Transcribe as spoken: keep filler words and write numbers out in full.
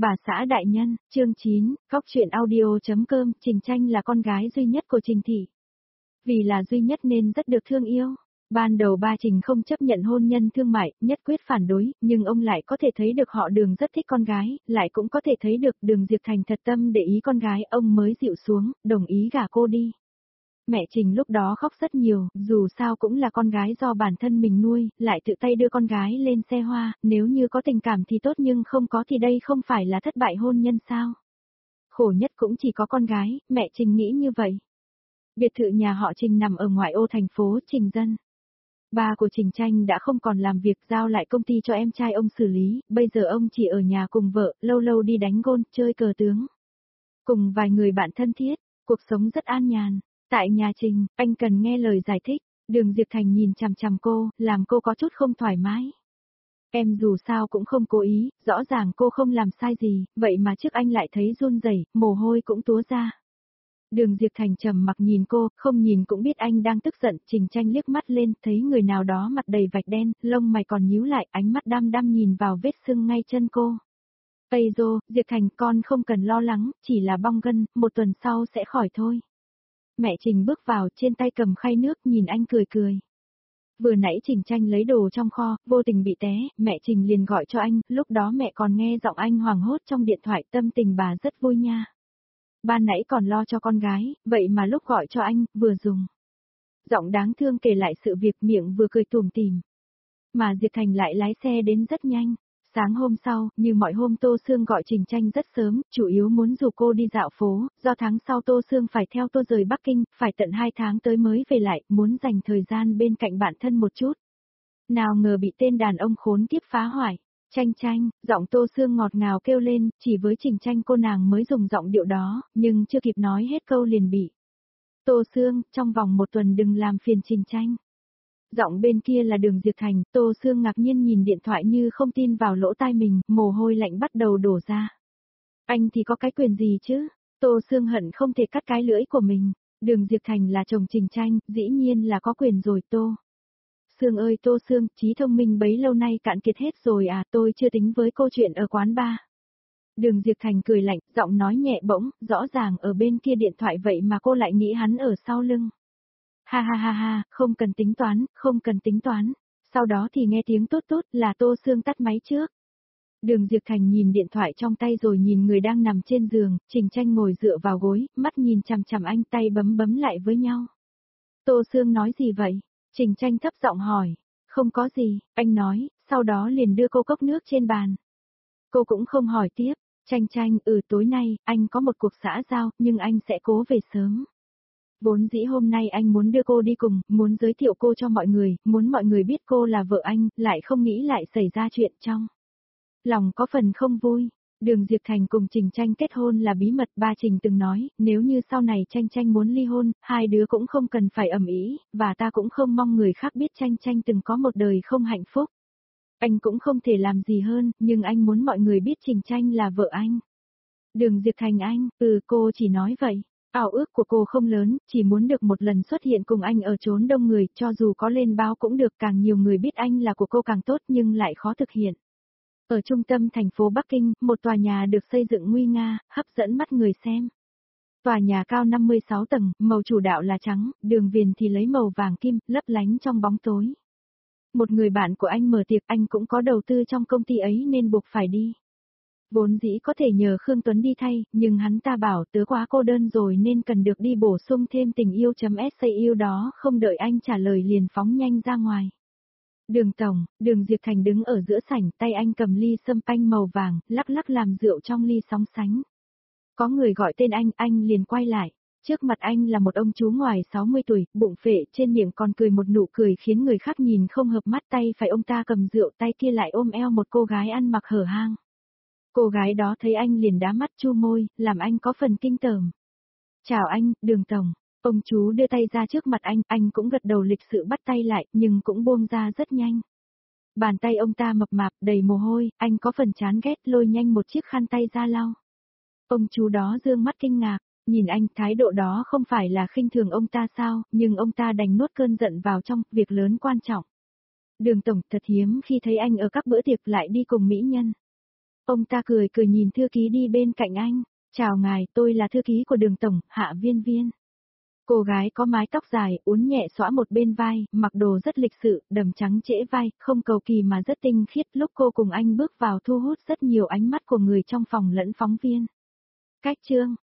Bà xã đại nhân, chương chín, Cóc truyện audio.com, Trình Tranh là con gái duy nhất của Trình Thị. Vì là duy nhất nên rất được thương yêu. Ban đầu ba Trình không chấp nhận hôn nhân thương mại, nhất quyết phản đối, nhưng ông lại có thể thấy được họ Đường rất thích con gái, lại cũng có thể thấy được Đường Diệp Thành thật tâm để ý con gái, ông mới dịu xuống, đồng ý gả cô đi. Mẹ Trình lúc đó khóc rất nhiều, dù sao cũng là con gái do bản thân mình nuôi, lại tự tay đưa con gái lên xe hoa, nếu như có tình cảm thì tốt nhưng không có thì đây không phải là thất bại hôn nhân sao? Khổ nhất cũng chỉ có con gái, mẹ Trình nghĩ như vậy. Biệt thự nhà họ Trình nằm ở ngoại ô thành phố Trình Dân. Ba của Trình Tranh đã không còn làm việc, giao lại công ty cho em trai ông xử lý, bây giờ ông chỉ ở nhà cùng vợ, lâu lâu đi đánh gôn, chơi cờ tướng. Cùng vài người bạn thân thiết, cuộc sống rất an nhàn. Tại nhà Trình, anh cần nghe lời giải thích, Đường Diệp Thành nhìn chằm chằm cô, làm cô có chút không thoải mái. Em dù sao cũng không cố ý, rõ ràng cô không làm sai gì, vậy mà trước anh lại thấy run rẩy, mồ hôi cũng túa ra. Đường Diệp Thành trầm mặc nhìn cô, không nhìn cũng biết anh đang tức giận, Trình Tranh liếc mắt lên, thấy người nào đó mặt đầy vạch đen, lông mày còn nhíu lại, ánh mắt đăm đăm nhìn vào vết sưng ngay chân cô. Ây dô, Diệp Thành con không cần lo lắng, chỉ là bong gân, một tuần sau sẽ khỏi thôi. Mẹ Trình bước vào, trên tay cầm khay nước, nhìn anh cười cười. Vừa nãy Trình Tranh lấy đồ trong kho, vô tình bị té, mẹ Trình liền gọi cho anh, lúc đó mẹ còn nghe giọng anh hoảng hốt trong điện thoại, tâm tình bà rất vui nha. Ban nãy còn lo cho con gái, vậy mà lúc gọi cho anh, vừa dùng giọng đáng thương kể lại sự việc, miệng vừa cười tủm tỉm. Mà Diệp Thành lại lái xe đến rất nhanh. Sáng hôm sau, như mọi hôm Tô Sương gọi Trình Tranh rất sớm, chủ yếu muốn rủ cô đi dạo phố, do tháng sau Tô Sương phải theo tôi rời Bắc Kinh, phải tận hai tháng tới mới về lại, muốn dành thời gian bên cạnh bản thân một chút. Nào ngờ bị tên đàn ông khốn kiếp phá hoại. Tranh Tranh, giọng Tô Sương ngọt ngào kêu lên, chỉ với Trình Tranh cô nàng mới dùng giọng điệu đó, nhưng chưa kịp nói hết câu liền bị. Tô Sương, trong vòng một tuần đừng làm phiền Trình Tranh. Giọng bên kia là Đường Diệp Thành, Tô Sương ngạc nhiên nhìn điện thoại như không tin vào lỗ tai mình, mồ hôi lạnh bắt đầu đổ ra. Anh thì có cái quyền gì chứ? Tô Sương hận không thể cắt cái lưỡi của mình. Đường Diệp Thành là chồng Trình Tranh, dĩ nhiên là có quyền rồi Tô. Sương ơi Tô Sương, trí thông minh bấy lâu nay cạn kiệt hết rồi à, tôi chưa tính với câu chuyện ở quán bar. Đường Diệp Thành cười lạnh, giọng nói nhẹ bỗng, rõ ràng ở bên kia điện thoại vậy mà cô lại nghĩ hắn ở sau lưng. Ha ha ha ha, không cần tính toán, không cần tính toán. Sau đó thì nghe tiếng tốt tốt là Tô Sương tắt máy trước. Đường Diệp Thành nhìn điện thoại trong tay rồi nhìn người đang nằm trên giường, Trình Tranh ngồi dựa vào gối, mắt nhìn chằm chằm anh, tay bấm bấm lại với nhau. Tô Sương nói gì vậy? Trình Tranh thấp giọng hỏi. Không có gì, anh nói, sau đó liền đưa cô cốc nước trên bàn. Cô cũng không hỏi tiếp, Tranh Tranh, ừ tối nay, anh có một cuộc xã giao, nhưng anh sẽ cố về sớm. Vốn dĩ hôm nay anh muốn đưa cô đi cùng, muốn giới thiệu cô cho mọi người, muốn mọi người biết cô là vợ anh, lại không nghĩ lại xảy ra chuyện trong. Lòng có phần không vui. Đường Diệp Thành cùng Trình Tranh kết hôn là bí mật, ba Trình từng nói, nếu như sau này Tranh Tranh muốn ly hôn, hai đứa cũng không cần phải ầm ĩ, và ta cũng không mong người khác biết Tranh Tranh từng có một đời không hạnh phúc. Anh cũng không thể làm gì hơn, nhưng anh muốn mọi người biết Trình Tranh là vợ anh. Đường Diệp Thành anh, ừ cô chỉ nói vậy. Ảo ước của cô không lớn, chỉ muốn được một lần xuất hiện cùng anh ở chốn đông người, cho dù có lên báo cũng được, càng nhiều người biết anh là của cô càng tốt nhưng lại khó thực hiện. Ở trung tâm thành phố Bắc Kinh, một tòa nhà được xây dựng nguy nga, hấp dẫn mắt người xem. Tòa nhà cao năm mươi sáu tầng, màu chủ đạo là trắng, đường viền thì lấy màu vàng kim, lấp lánh trong bóng tối. Một người bạn của anh mở tiệc, anh cũng có đầu tư trong công ty ấy nên buộc phải đi. Vốn dĩ có thể nhờ Khương Tuấn đi thay, nhưng hắn ta bảo tớ quá cô đơn rồi nên cần được đi bổ sung thêm tình yêu.sa yêu đó, không đợi anh trả lời liền phóng nhanh ra ngoài. Đường Tổng, Đường Diệp Thành đứng ở giữa sảnh, tay anh cầm ly sâm panh màu vàng, lắc lắc làm rượu trong ly sóng sánh. Có người gọi tên anh, anh liền quay lại. Trước mặt anh là một ông chú ngoài sáu mươi tuổi, bụng phệ, trên miệng còn cười một nụ cười khiến người khác nhìn không hợp mắt, tay phải ông ta cầm rượu, tay kia lại ôm eo một cô gái ăn mặc hở hang. Cô gái đó thấy anh liền đá mắt chu môi, làm anh có phần kinh tởm. Chào anh, Đường Tổng. Ông chú đưa tay ra trước mặt anh, anh cũng gật đầu lịch sự bắt tay lại, nhưng cũng buông ra rất nhanh. Bàn tay ông ta mập mạp, đầy mồ hôi, anh có phần chán ghét, lôi nhanh một chiếc khăn tay ra lau. Ông chú đó dương mắt kinh ngạc, nhìn anh, thái độ đó không phải là khinh thường ông ta sao, nhưng ông ta đành nuốt cơn giận vào trong, việc lớn quan trọng. Đường Tổng, thật hiếm khi thấy anh ở các bữa tiệc lại đi cùng mỹ nhân. Ông ta cười cười nhìn thư ký đi bên cạnh anh. Chào ngài, tôi là thư ký của Đường Tổng, Hạ Viên Viên. Cô gái có mái tóc dài, uốn nhẹ xõa một bên vai, mặc đồ rất lịch sự, đầm trắng trễ vai, không cầu kỳ mà rất tinh khiết. Lúc cô cùng anh bước vào thu hút rất nhiều ánh mắt của người trong phòng lẫn phóng viên. Cách chương